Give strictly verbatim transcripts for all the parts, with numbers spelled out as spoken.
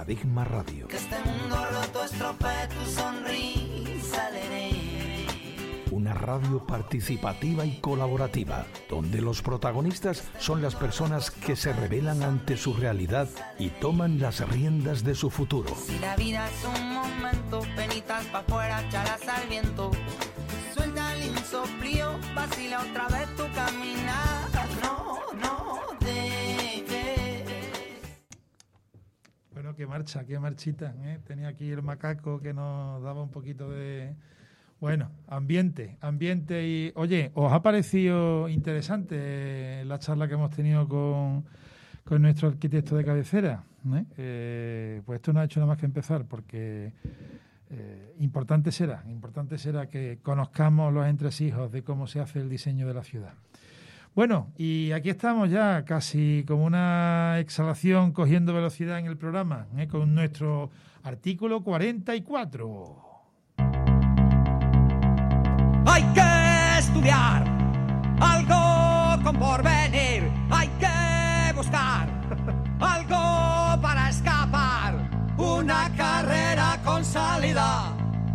Paradigma Radio. Que este mundo roto estropee tu sonrisa, leré. Una radio participativa y colaborativa, donde los protagonistas son las personas que se rebelan ante su realidad y toman las riendas de su futuro. Si la vida es un momento, penitas pa' afuera, chalas al viento. Suelta el insoplío, vacila otra vez tu caminar. No, no dejes. Bueno, qué marcha, qué marchita, ¿eh? Tenía aquí el macaco que nos daba un poquito de... Bueno, ambiente, ambiente y... Oye, ¿os ha parecido interesante la charla que hemos tenido con, con nuestro arquitecto de cabecera? ¿Eh? Eh, pues esto no ha hecho nada más que empezar, porque eh, importante será, importante será que conozcamos los entresijos de cómo se hace el diseño de la ciudad. Bueno, y aquí estamos ya casi como una exhalación cogiendo velocidad en el programa, ¿eh? Con nuestro artículo cuarenta y cuatro. Hay que estudiar algo con porvenir, hay que buscar algo para escapar, una carrera con salida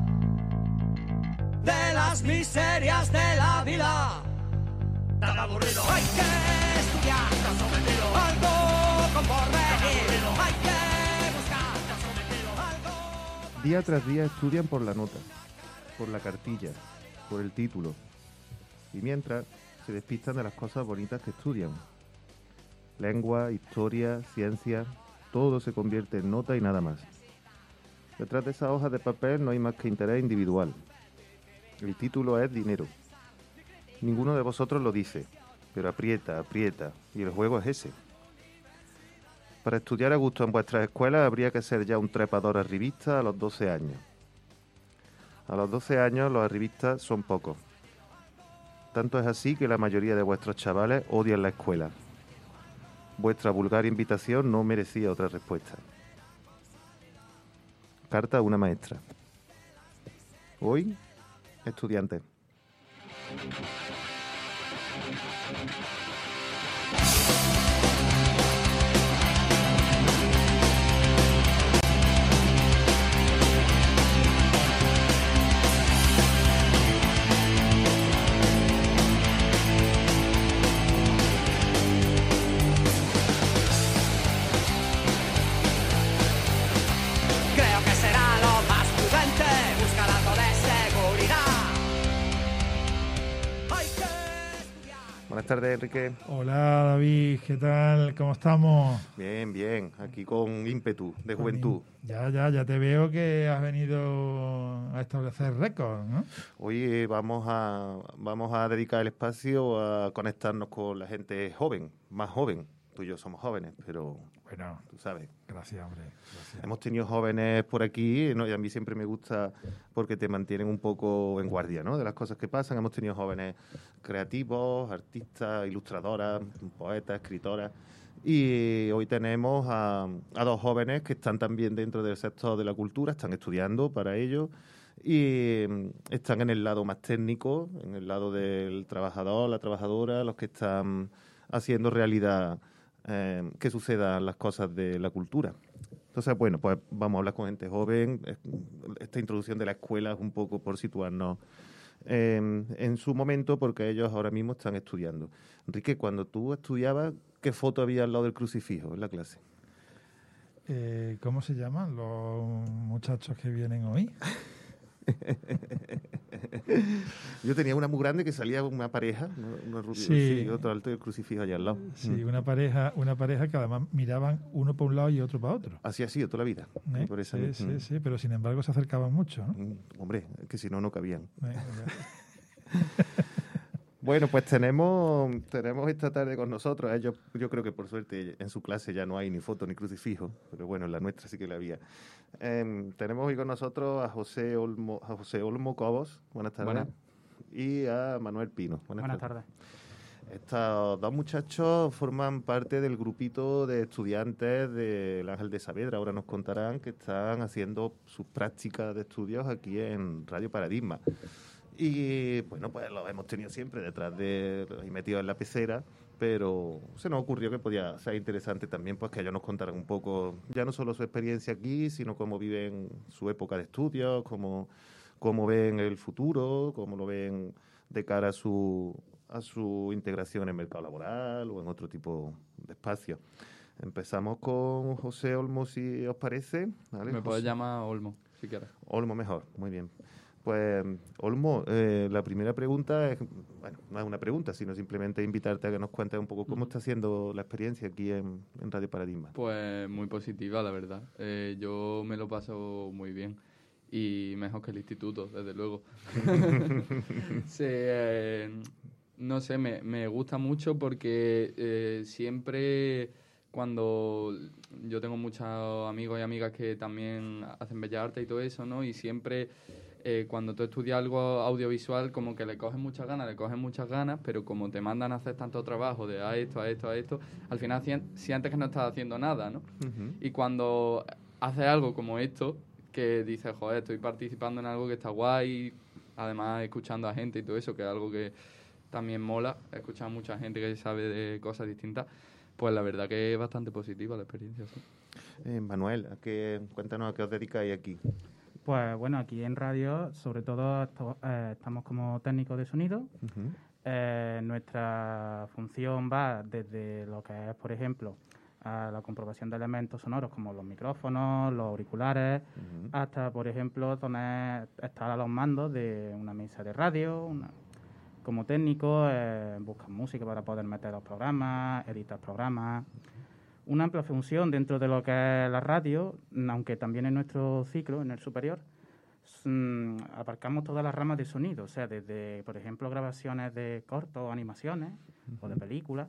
de las miserias de la vida. Tan aburrido. Hay que estudiar algo con porvenir, hay que buscar algo. Día tras día estudian por la nota, por la cartilla, por el título, y mientras se despistan de las cosas bonitas que estudian. Lengua, historia, ciencia, todo se convierte en nota y nada más. Detrás de esas hojas de papel no hay más que interés individual. El título es dinero. Ninguno de vosotros lo dice, pero aprieta, aprieta, y el juego es ese. Para estudiar a gusto en vuestras escuelas habría que ser ya un trepador arribista a los doce años. A los doce años los arribistas son pocos. Tanto es así que la mayoría de vuestros chavales odian la escuela. Vuestra vulgar invitación no merecía otra respuesta. Carta a una maestra. Hoy, estudiante. Buenas tardes, Enrique. Hola, David, ¿qué tal? ¿Cómo estamos? Bien, bien, aquí con ímpetu de juventud. Ya, ya, ya te veo que has venido a establecer récords, ¿no? Hoy vamos a, vamos a dedicar el espacio a conectarnos con la gente joven, más joven. Tú y yo somos jóvenes, pero bueno, tú sabes. Gracias, hombre. Gracias. Hemos tenido jóvenes por aquí, ¿no? Y a mí siempre me gusta porque te mantienen un poco en guardia, ¿no? De las cosas que pasan. Hemos tenido jóvenes creativos, artistas, ilustradoras, poetas, escritoras. Y hoy tenemos a, a dos jóvenes que están también dentro del sector de la cultura, están estudiando para ello y están en el lado más técnico, en el lado del trabajador, la trabajadora, los que están haciendo realidad Eh, que sucedan las cosas de la cultura. Entonces, bueno, pues vamos a hablar con gente joven. Esta introducción de la escuela es un poco por situarnos eh, en su momento, porque ellos ahora mismo están estudiando. Enrique, cuando tú estudiabas, ¿qué foto había al lado del crucifijo en la clase? Eh, ¿Cómo se llaman los muchachos que vienen hoy? Yo tenía una muy grande que salía una pareja, una rubia, sí. y otro alto y el crucifijo allá al lado. Sí, mm. una pareja una pareja que además miraban uno para un lado y otro para otro. Así ha sido toda la vida. ¿Eh? Por esa sí, mm. sí, sí, pero sin embargo se acercaban mucho, ¿no? Mm, hombre, que si no, no cabían. ¿Eh? Bueno, pues tenemos tenemos esta tarde con nosotros. Ellos, yo creo que por suerte en su clase ya no hay ni foto ni crucifijo, pero bueno, en la nuestra sí que la había. Eh, tenemos hoy con nosotros a José Olmo, a José Olmo Cobos. Buenas tardes. Buenas. Y a Manuel Pino. Buenas, Buenas tardes. tardes. Estos dos muchachos forman parte del grupito de estudiantes del Ángel de Saavedra. Ahora nos contarán que están haciendo sus prácticas de estudios aquí en Radio Paradigma. Y bueno, pues los hemos tenido siempre detrás de, y metidos en la pecera, pero se nos ocurrió que podía ser interesante también pues que ellos nos contaran un poco, ya no solo su experiencia aquí, sino cómo viven su época de estudios, cómo, cómo ven el futuro, cómo lo ven de cara a su, a su integración en el mercado laboral o en otro tipo de espacio. Empezamos con José Olmo, si os parece. ¿Vale? Me puedes José. llamar Olmo, si quieres. Olmo mejor, muy bien. Pues, Olmo, eh, la primera pregunta es, bueno, no es una pregunta, sino simplemente invitarte a que nos cuentes un poco cómo está siendo la experiencia aquí en, en Radio Paradigma. Pues muy positiva, la verdad. Eh, yo me lo paso muy bien y mejor que el instituto, desde luego. Sí, eh, no sé, me, me gusta mucho porque eh, siempre cuando yo tengo muchos amigos y amigas que también hacen bellas artes y todo eso, ¿no? Y siempre eh, cuando tú estudias algo audiovisual como que le coges muchas ganas, le coges muchas ganas, pero como te mandan a hacer tanto trabajo de a esto, a esto, a esto, al final sien- sientes que no estás haciendo nada, ¿no? Uh-huh. Y cuando haces algo como esto, que dices, joder, estoy participando en algo que está guay, además escuchando a gente y todo eso, que es algo que también mola, escuchar a mucha gente que sabe de cosas distintas, pues la verdad que es bastante positiva la experiencia, sí. Eh, Manuel, ¿a qué, cuéntanos a qué os dedicáis aquí. Pues bueno, aquí en radio, sobre todo, esto- eh, estamos como técnicos de sonido. Uh-huh. Eh, nuestra función va desde lo que es, por ejemplo, a la comprobación de elementos sonoros como los micrófonos, los auriculares, Uh-huh. hasta, por ejemplo, tener, estar a los mandos de una mesa de radio. Una, como técnico, eh, buscan música para poder meter los programas, editar programas. Una amplia función dentro de lo que es la radio, aunque también en nuestro ciclo, en el superior, mm, abarcamos todas las ramas de sonido, o sea, desde, por ejemplo, grabaciones de cortos o animaciones o de películas,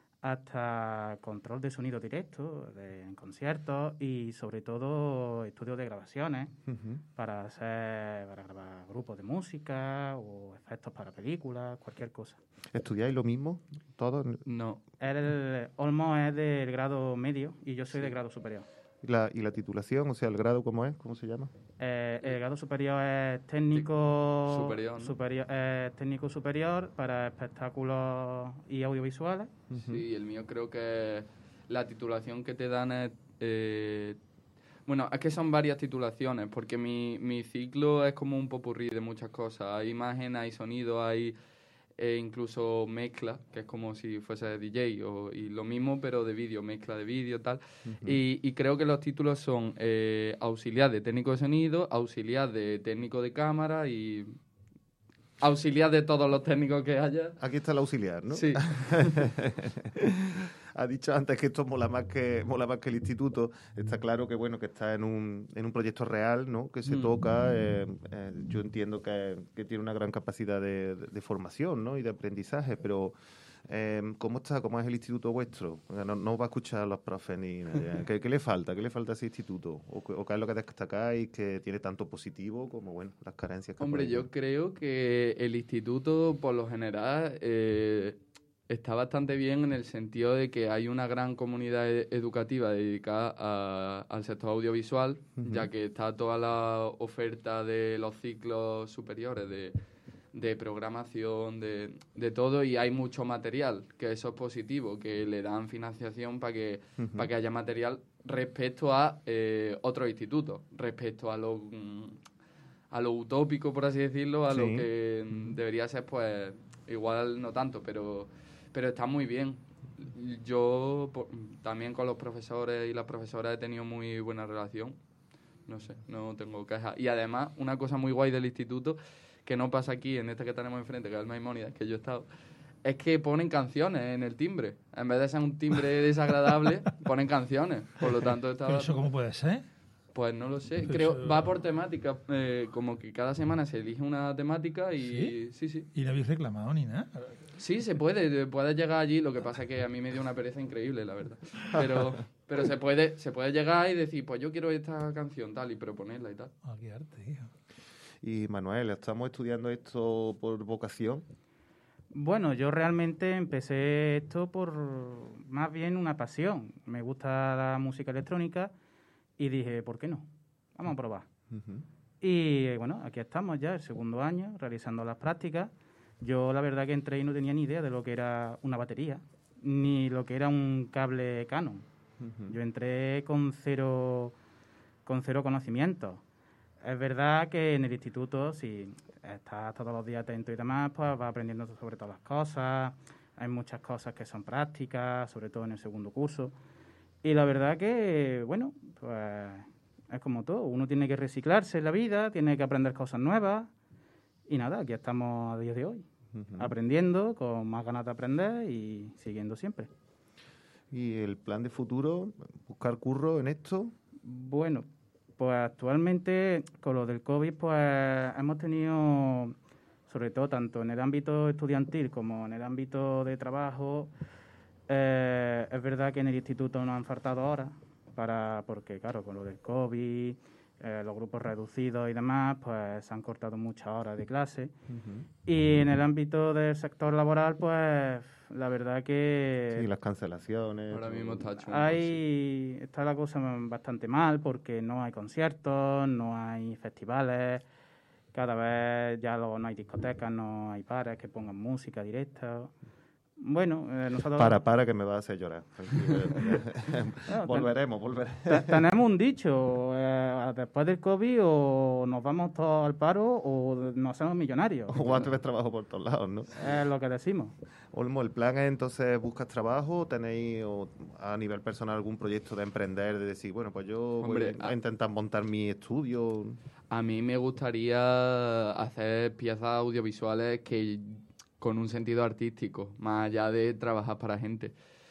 hasta control de sonido directo de, en conciertos y, sobre todo, estudios de grabaciones Uh-huh. para hacer, para grabar grupos de música o efectos para películas, cualquier cosa. ¿Estudiáis lo mismo todos? No, El Olmo es del grado medio y yo soy del grado superior. ¿Y la, ¿Y la titulación? O sea, ¿el grado cómo es? ¿Cómo se llama? Eh, el grado superior es técnico Superior, ¿no? superior, eh, técnico superior para espectáculos y audiovisuales. sí, el mío creo que la titulación que te dan es... eh, bueno, es que son varias titulaciones, porque mi, mi ciclo es como un popurrí de muchas cosas. Hay imagen, hay sonido, hay eh, incluso mezcla, que es como si fuese D J, o, y lo mismo, pero de vídeo, mezcla de vídeo, tal. Uh-huh. Y, y creo que los títulos son eh, auxiliar de técnico de sonido, auxiliar de técnico de cámara y auxiliar de todos los técnicos que haya. Aquí está el auxiliar, ¿no? Sí. Ha dicho antes que esto mola más que mola más que el instituto. Está claro que bueno que está en un, en un proyecto real, ¿no? Que se Mm. toca. Eh, eh, yo entiendo que, que tiene una gran capacidad de, de- de formación, ¿no? Y de aprendizaje, pero eh, ¿cómo está? ¿Cómo es el instituto vuestro? No, no va a escuchar a los profes ni nadie. ¿Qué, qué le falta? ¿Qué le falta a ese instituto? ¿O, qué- o qué es lo que destacáis que tiene tanto positivo como bueno las carencias que Hombre, ponéis? yo creo que el instituto, por lo general, eh, está bastante bien en el sentido de que hay una gran comunidad e- educativa dedicada a- al sector audiovisual, Ujú. ya que está toda la oferta de los ciclos superiores de, de programación, de, de todo, y hay mucho material, que eso es positivo, que le dan financiación para que, Ujú. para que haya material respecto a eh, otros institutos, respecto a lo... mm, a lo utópico, por así decirlo, a lo Sí. que mm, debería ser, pues, igual no tanto, pero, pero está muy bien. Yo po- también con los profesores y las profesoras he tenido muy buena relación. No sé, no tengo quejas. Y además, una cosa muy guay del instituto, que no pasa aquí, en este que tenemos enfrente, que es el Maimónides, que yo he estado, es que ponen canciones en el timbre. En vez de ser un timbre desagradable, ponen canciones. Por lo tanto, ¿Pero estaba... eso cómo puede ser? Pues no lo sé, Pero creo, eso- va por temática, eh, como que cada semana se elige una temática y ¿Sí? sí, sí, Y no habéis reclamado ni nada. sí, se puede, te- puedes llegar allí, lo que pasa es que a mí me dio una pereza increíble, la verdad, pero, pero se puede, se puede llegar y decir, pues yo quiero esta canción tal y proponerla y tal. Ah, qué arte, hijo. Y Manuel, ¿estamos estudiando esto por vocación? Bueno, yo realmente empecé esto por más bien una pasión. Me gusta la música electrónica y dije, ¿por qué no? Vamos a probar. Ujú. Y bueno, aquí estamos ya, el segundo año, realizando las prácticas. Yo la verdad que entré y no tenía ni idea de lo que era una batería. ni lo que era un cable Canon. Uh-huh. Yo entré con cero, con cero conocimiento. Es verdad que en el instituto, si estás todos los días atento y demás, pues vas aprendiendo sobre todas las cosas. Hay muchas cosas que son prácticas, sobre todo en el segundo curso. Y la verdad que, bueno, pues es como todo. Uno tiene que reciclarse en la vida, tiene que aprender cosas nuevas. Y nada, aquí estamos a día de hoy, uh-huh. aprendiendo, con más ganas de aprender y siguiendo siempre. ¿Y el plan de futuro? ¿Buscar curro en esto? Bueno, pues actualmente con lo del COVID, pues hemos tenido, sobre todo tanto en el ámbito estudiantil como en el ámbito de trabajo, eh, es verdad que en el instituto nos han faltado horas, para, porque claro, con lo del COVID, eh, los grupos reducidos y demás, pues se han cortado muchas horas de clase. Uh-huh. Y en el ámbito del sector laboral, pues la verdad que... Sí, las cancelaciones... Ahora mismo está hecho un hay, está la cosa bastante mal porque no hay conciertos, no hay festivales, cada vez ya lo, no hay discotecas, no hay bares que pongan música directa... Bueno, eh, nosotros... Para, para, que me va a hacer llorar. bueno, volveremos, volveremos. Tenemos un dicho, eh, después del COVID o nos vamos todos al paro o nos hacemos millonarios. O antes ves trabajo por todos lados, ¿no? Es lo que decimos. Olmo, ¿el plan es entonces buscas trabajo? ¿Tenéis o, a nivel personal algún proyecto de emprender, de decir, bueno, pues yo Hombre, voy a, a intentar montar mi estudio? A mí me gustaría hacer piezas audiovisuales que... con un sentido artístico, más allá de trabajar para gente.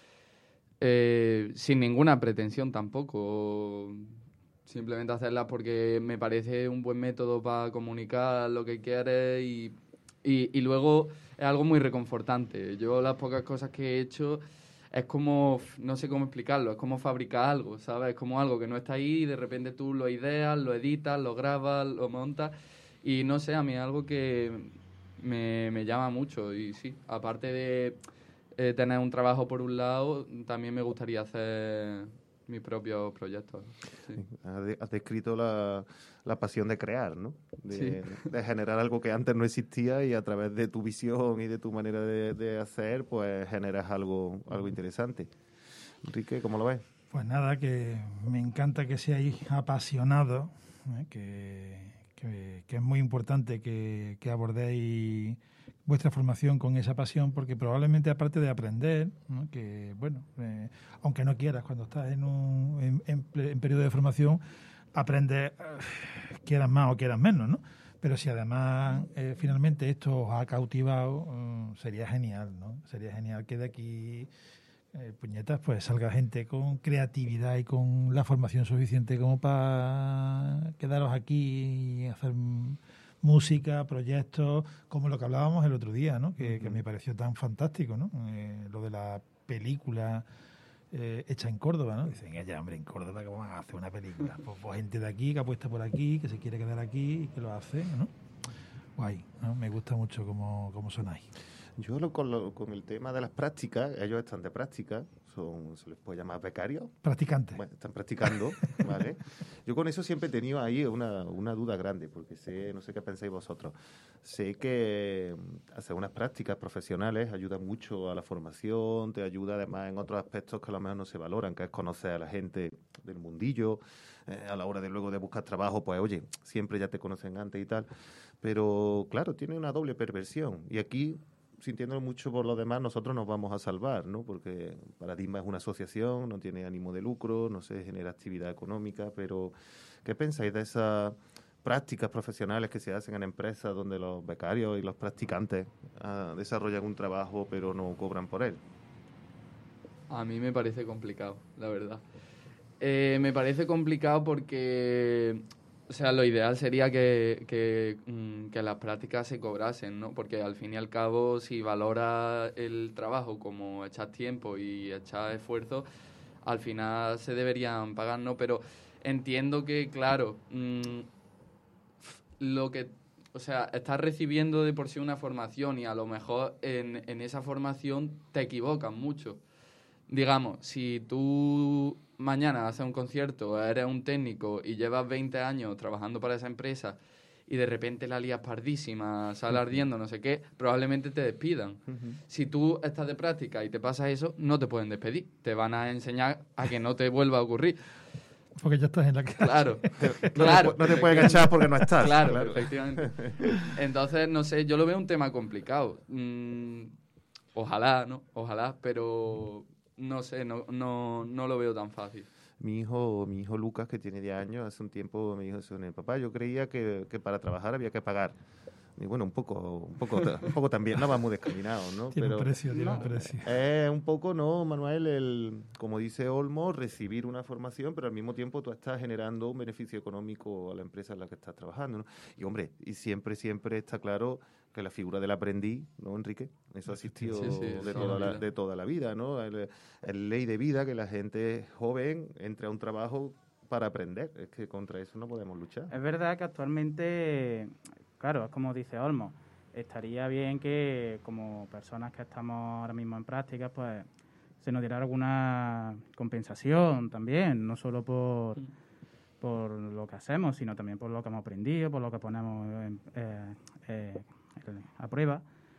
Eh, sin ninguna pretensión tampoco. Simplemente hacerlas porque me parece un buen método para comunicar lo que quieres y, y, y luego es algo muy reconfortante. Yo las pocas cosas que he hecho es como, no sé cómo explicarlo, es como fabricar algo, ¿sabes? Es como algo que no está ahí y de repente tú lo ideas, lo editas, lo grabas, lo montas y no sé, a mí es algo que... Me, me llama mucho y sí, aparte de eh, tener un trabajo por un lado, también me gustaría hacer mis propios proyectos. Sí. Has descrito la, la pasión de crear, ¿no? De, sí. de generar algo que antes no existía y a través de tu visión y de tu manera de, de hacer, pues generas algo, algo interesante. Enrique, ¿cómo lo ves? Pues nada, que me encanta que seáis apasionados, ¿eh? que... Que, que es muy importante que, que abordéis vuestra formación con esa pasión, porque probablemente aparte de aprender, ¿no? que bueno, eh, aunque no quieras, cuando estás en un en, en, en periodo de formación, aprendes, eh, quieras más o quieras menos, ¿no? Pero si además eh, finalmente esto os ha cautivado, eh, sería genial, ¿no? Sería genial que de aquí... Eh, puñetas, pues salga gente con creatividad y con la formación suficiente como para quedaros aquí y hacer música, proyectos, como lo que hablábamos el otro día, ¿no? Que, uh-huh. que me pareció tan fantástico, ¿no? Eh, lo de la película eh, hecha en Córdoba, ¿no? Dicen, ya, hombre, en Córdoba, ¿cómo van a hacer una película? Pues, pues gente de aquí, que apuesta por aquí, que se quiere quedar aquí y que lo hace, ¿no? Guay, ¿no? Me gusta mucho cómo, cómo sonáis. Yo lo, con, lo, con el tema de las prácticas, ellos están de práctica, son, se les puede llamar becarios. Practicantes. Bueno, están practicando, ¿vale? Yo con eso siempre he tenido ahí una, una duda grande, porque sé, no sé qué pensáis vosotros. Sé que hacer unas prácticas profesionales ayuda mucho a la formación, te ayuda además en otros aspectos que a lo mejor no se valoran, que es conocer a la gente del mundillo, eh, a la hora de luego de buscar trabajo, pues oye, siempre ya te conocen antes y tal. Pero claro, tiene una doble perversión. Y aquí... sintiéndolo mucho por lo demás, nosotros nos vamos a salvar, ¿no? Porque Paradigma es una asociación, no tiene ánimo de lucro, no se genera actividad económica, pero ¿qué pensáis de esas prácticas profesionales que se hacen en empresas donde los becarios y los practicantes uh, desarrollan un trabajo pero no cobran por él? A mí me parece complicado, la verdad. Eh, me parece complicado porque... O sea, lo ideal sería que, que, que las prácticas se cobrasen, ¿no? Porque al fin y al cabo, si valoras el trabajo como echas tiempo y echas esfuerzo, al final se deberían pagar, ¿no? Pero entiendo que, claro, mmm, lo que... O sea, estás recibiendo de por sí una formación y a lo mejor en, en esa formación te equivocas mucho. Digamos, si tú mañana haces un concierto, eres un técnico y llevas veinte años trabajando para esa empresa y de repente la lías pardísima, sale ardiendo, no sé qué, probablemente te despidan. Ujú. Si tú estás de práctica y te pasa eso, no te pueden despedir. Te van a enseñar a que no te vuelva a ocurrir. Porque ya estás en la clase. Claro, No, claro. te, pu- no te puedes echar porque no estás. Claro, efectivamente. Entonces, no sé, yo lo veo un tema complicado. Mm, ojalá, ¿no? Ojalá, pero no sé, no, no, no lo veo tan fácil. Mi hijo, mi hijo Lucas, que tiene diez años, hace un tiempo me dijo eso, papá, yo creía que, que para trabajar había que pagar. Y bueno, un poco, un poco, un poco también, no va muy descaminado, ¿no? Tiene Pero un precio, tiene no, un precio. es un poco, ¿no, Manuel? El, como dice Olmo, recibir una formación, pero al mismo tiempo tú estás generando un beneficio económico a la empresa en la que estás trabajando, ¿no? Y hombre, y siempre, siempre está claro que la figura del aprendiz, ¿no, Enrique? Eso ha existido Sí, sí, de, sí, toda la la, vida. de toda la vida, ¿no? El, el ley de vida, que la gente joven entre a un trabajo para aprender. Es que contra eso no podemos luchar. Es verdad que actualmente, claro, es como dice Olmo, estaría bien que como personas que estamos ahora mismo en prácticas, pues se nos diera alguna compensación también, no solo por, Mm. por lo que hacemos, sino también por lo que hemos aprendido, por lo que ponemos en- eh, eh, a prueba.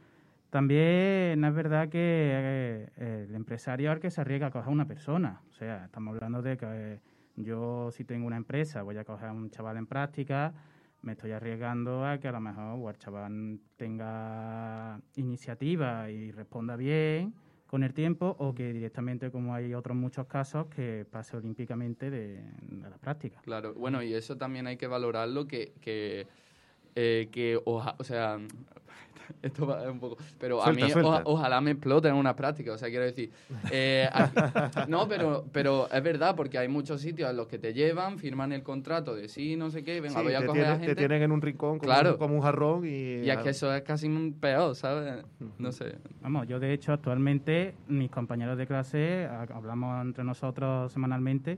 También es verdad que eh, el empresario es el que se arriesga a coger a una persona. O sea, estamos hablando de que eh, yo, si tengo una empresa, voy a coger a un chaval en práctica, me estoy arriesgando a que a lo mejor o el chaval tenga iniciativa y responda bien con el tiempo, o que directamente, como hay otros muchos casos, que pase olímpicamente de, de la práctica. Claro, bueno, y eso también hay que valorarlo, que, que, eh, que oja- o sea, esto va un poco, pero a Suelta, mí suelta. oja- ojalá me exploten en una práctica, o sea, quiero decir, eh, aquí- no, pero, pero es verdad, porque hay muchos sitios en los que te llevan, firman el contrato de sí, no sé qué, venga, Sí, voy a te, coger a tienen, te gente, tienen en un rincón como, Claro. un, como un jarrón y... y es que eso es casi un peor, ¿sabes? No sé. Vamos, yo de hecho actualmente, mis compañeros de clase, ha- hablamos entre nosotros semanalmente,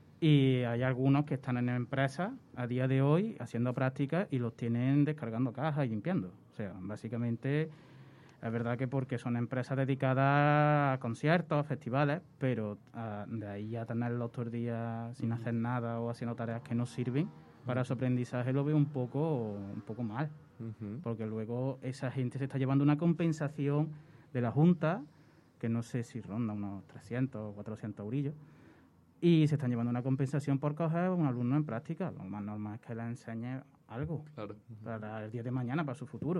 y hay algunos que están en empresas a día de hoy haciendo prácticas y los tienen descargando cajas y limpiando. O sea, básicamente es verdad que porque son empresas dedicadas a conciertos, festivales, pero ah, de ahí a tenerlos todo el día sin hacer nada o haciendo tareas que no sirven para su aprendizaje, lo veo un poco, un poco mal. Ujú. Porque luego esa gente se está llevando una compensación de la Junta, que no sé si ronda unos trescientos o cuatrocientos eurillos, y se están llevando una compensación por coger a un alumno en práctica. Lo más normal es que le enseñe algo Claro. para el día de mañana, para su futuro.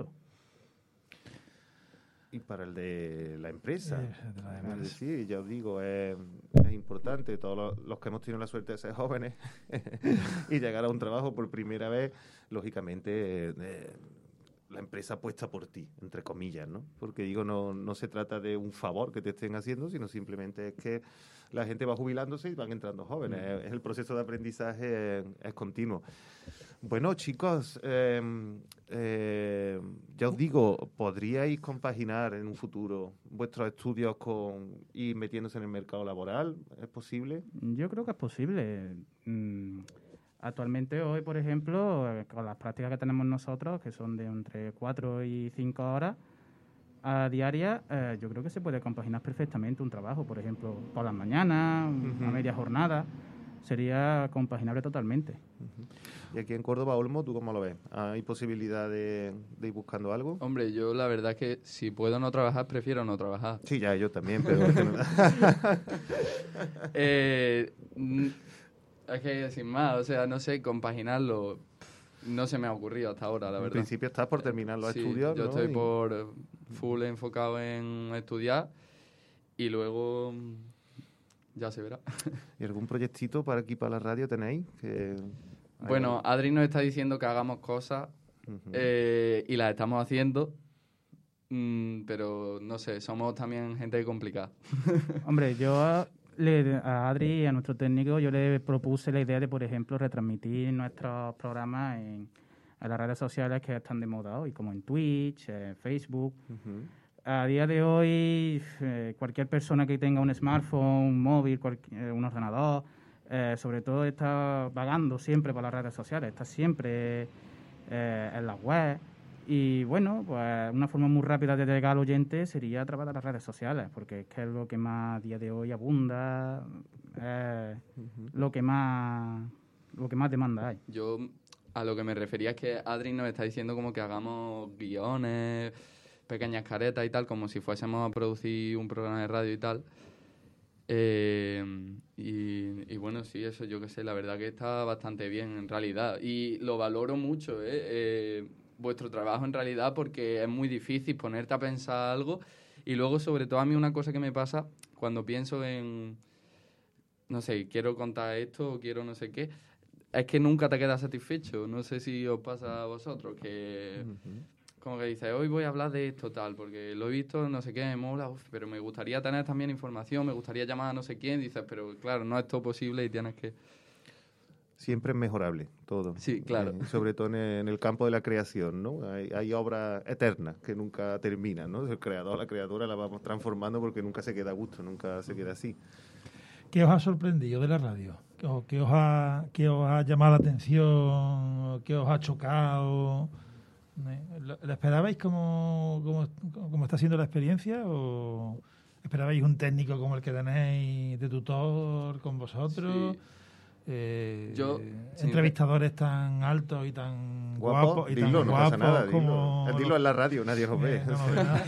Y para el de la empresa. Eh, de la Es empresa. decir, ya os digo, es, es importante, todos los, los que hemos tenido la suerte de ser jóvenes y llegar a un trabajo por primera vez, lógicamente eh, la empresa apuesta por ti, entre comillas, ¿no? Porque digo, no, no se trata de un favor que te estén haciendo, sino simplemente es que la gente va jubilándose y van entrando jóvenes. Mm. Es- El proceso de aprendizaje es, es continuo. Bueno, chicos, eh, eh, ya os digo, ¿podríais compaginar en un futuro vuestros estudios con ir metiéndose en el mercado laboral? ¿Es posible? Yo creo que es posible. Mm, Actualmente hoy, por ejemplo, eh, con las prácticas que tenemos nosotros, que son de entre cuatro y cinco horas a diaria, eh, yo creo que se puede compaginar perfectamente un trabajo, por ejemplo, por las mañanas, Ujú. a media jornada. Sería compaginable totalmente. Y aquí en Córdoba, Olmo, ¿tú cómo lo ves? ¿Hay posibilidad de, de ir buscando algo? Hombre, yo la verdad es que si puedo no trabajar, prefiero no trabajar. Sí, ya, yo también, pero... es que no- Eh, mm, es que sin más, o sea, no sé, compaginarlo pff, no se me ha ocurrido hasta ahora, la en verdad. principio estás por terminar los Sí, estudios, yo ¿no? estoy Y- por eh, full enfocado en estudiar y luego mm, ya se verá. ¿Y algún proyectito para aquí, para la radio, tenéis? Que... Bueno, Adri nos está diciendo que hagamos cosas Ujú. eh, y las estamos haciendo, mm, pero no sé, somos también gente complicada. Hombre, yo le, a Adri y a nuestro técnico yo le propuse la idea de, por ejemplo, retransmitir nuestros programas en, en las redes sociales que están de moda hoy, como en Twitch, en Facebook. Ujú. A día de hoy, eh, cualquier persona que tenga un smartphone, un móvil, cualqui- eh, un ordenador, eh, sobre todo está vagando siempre por las redes sociales, está siempre eh, en las web. Y bueno, pues una forma muy rápida de llegar al oyente sería a través de las redes sociales, porque es que es lo que más a día de hoy abunda, es lo que más lo que más demanda hay. Yo a lo que me refería es que Adri nos está diciendo como que hagamos guiones, pequeñas caretas y tal, como si fuésemos a producir un programa de radio y tal. Eh, y, y bueno, sí, eso yo qué sé, la verdad que está bastante bien en realidad. Y lo valoro mucho, ¿eh? Eh, vuestro trabajo en realidad, porque es muy difícil ponerte a pensar algo. Y luego, sobre todo, a mí una cosa que me pasa cuando pienso en, no sé, quiero contar esto o quiero no sé qué, es que nunca te quedas satisfecho. No sé si os pasa a vosotros, que uh-huh. como que dices, hoy voy a hablar de esto tal, porque lo he visto, no sé qué, me mola, uf, pero me gustaría tener también información, me gustaría llamar a no sé quién, dices, pero claro, no es todo posible y tienes que... Siempre es mejorable todo. Sí, claro. Eh, sobre todo en el, en el campo de la creación, ¿no? Hay, hay obras eternas que nunca terminan, ¿no? El creador, la creadora la vamos transformando porque nunca se queda a gusto, nunca se queda así. ¿Qué os ha sorprendido de la radio? ¿Qué os ha, qué os ha llamado la atención? ¿Qué os ha chocado? ¿La esperabais como, como, como está siendo la experiencia? ¿O esperabais un técnico como el que tenéis de tutor con vosotros? Sí. Eh, Yo, entrevistadores sí, tan altos y tan guapo, guapos y dilo, tan no guapos pasa nada, como dilo. Dilo en la radio, nadie lo ve. Eh, no, no, ve nada.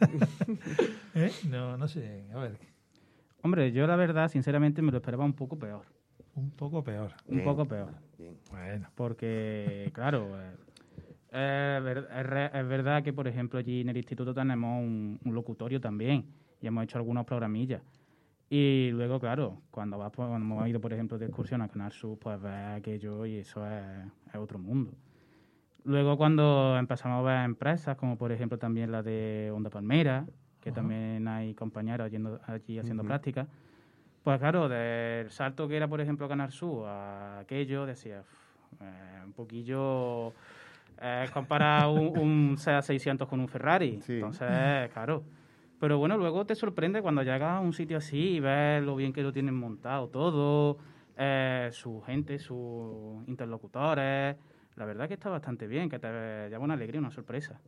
¿Eh? no, no sé, a ver. Hombre, yo la verdad, sinceramente, me lo esperaba un poco peor. Un poco peor. Bien. Un poco peor. Bien. Bueno. Porque, claro, eh, eh, es, es verdad que, por ejemplo, allí en el instituto tenemos un, un locutorio también y hemos hecho algunos programillas. Y luego, claro, cuando, vas, cuando hemos ido, por ejemplo, de excursión a Canal Sur, pues ves aquello y eso es, es otro mundo. Luego, cuando empezamos a ver empresas, como por ejemplo también la de Onda Palmera, que uh-huh. también hay compañeros yendo allí haciendo uh-huh. prácticas, pues claro, del salto que era, por ejemplo, Canal Sur a aquello, decía, eh, un poquillo... Eh, comparar un, un Seat seiscientos con un Ferrari. Sí. Entonces, claro... Pero bueno, luego te sorprende cuando llegas a un sitio así y ves lo bien que lo tienen montado todo, eh, su gente, sus interlocutores. La verdad que está bastante bien, que te llama una alegría, una sorpresa.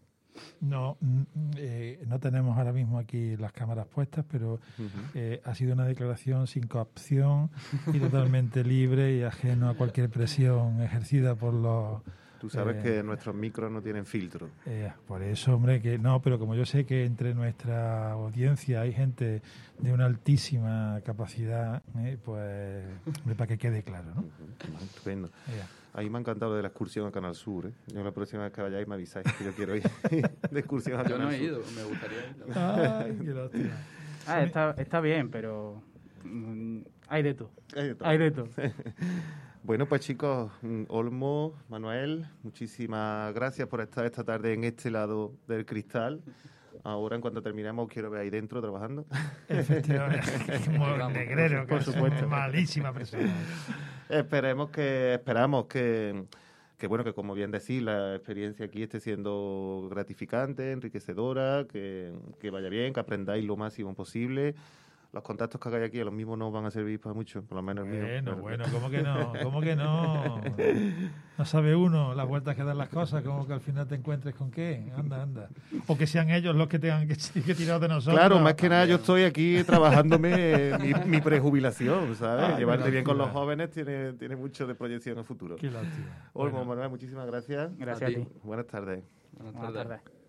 No, eh, no tenemos ahora mismo aquí las cámaras puestas, pero uh-huh. eh, ha sido una declaración sin coacción y totalmente libre y ajeno a cualquier presión ejercida por los... Tú sabes eh, que nuestros micros no tienen filtro. Eh, por eso, hombre, que no, pero como yo sé que entre nuestra audiencia hay gente de una altísima capacidad, eh, pues, hombre, para que quede claro, ¿no? Uh-huh. Estupendo. Yeah. A mí me ha encantado de la excursión a Canal Sur, ¿eh? Yo la próxima vez que vayáis me avisáis que yo quiero ir de excursión a Canal Sur. Yo no he ido, me gustaría ir. Ay, qué lástima. Ah, está, está bien, pero mm, hay de todo. Hay de todo. Hay de todo. Bueno, pues chicos, Olmo, Manuel, muchísimas gracias por estar esta tarde en este lado del cristal. Ahora, en cuanto terminemos, quiero ver ahí dentro trabajando. Efectivamente, como negrero, por supuesto. Malísima persona. Esperemos que, esperamos que, que, bueno, que como bien decís, la experiencia aquí esté siendo gratificante, enriquecedora, que, que vaya bien, que aprendáis lo máximo posible. Los contactos que hagáis aquí a los mismos no van a servir para mucho, por lo menos el mío. Bueno, bueno, ¿cómo que no? ¿Cómo que no? No sabe uno las vueltas que dan las cosas, como que al final te encuentres con qué. Anda, anda. O que sean ellos los que tengan que, que tirar de nosotros. Claro, más que nada yo estoy aquí trabajándome mi, mi prejubilación, ¿sabes? Ah, llevarte bien con los jóvenes tiene, tiene mucho de proyección en el futuro. Qué lástima. Olmo, Bueno. Manuel, muchísimas gracias. Gracias a ti. Buenas tardes. Buenas Buenas tardes. tardes.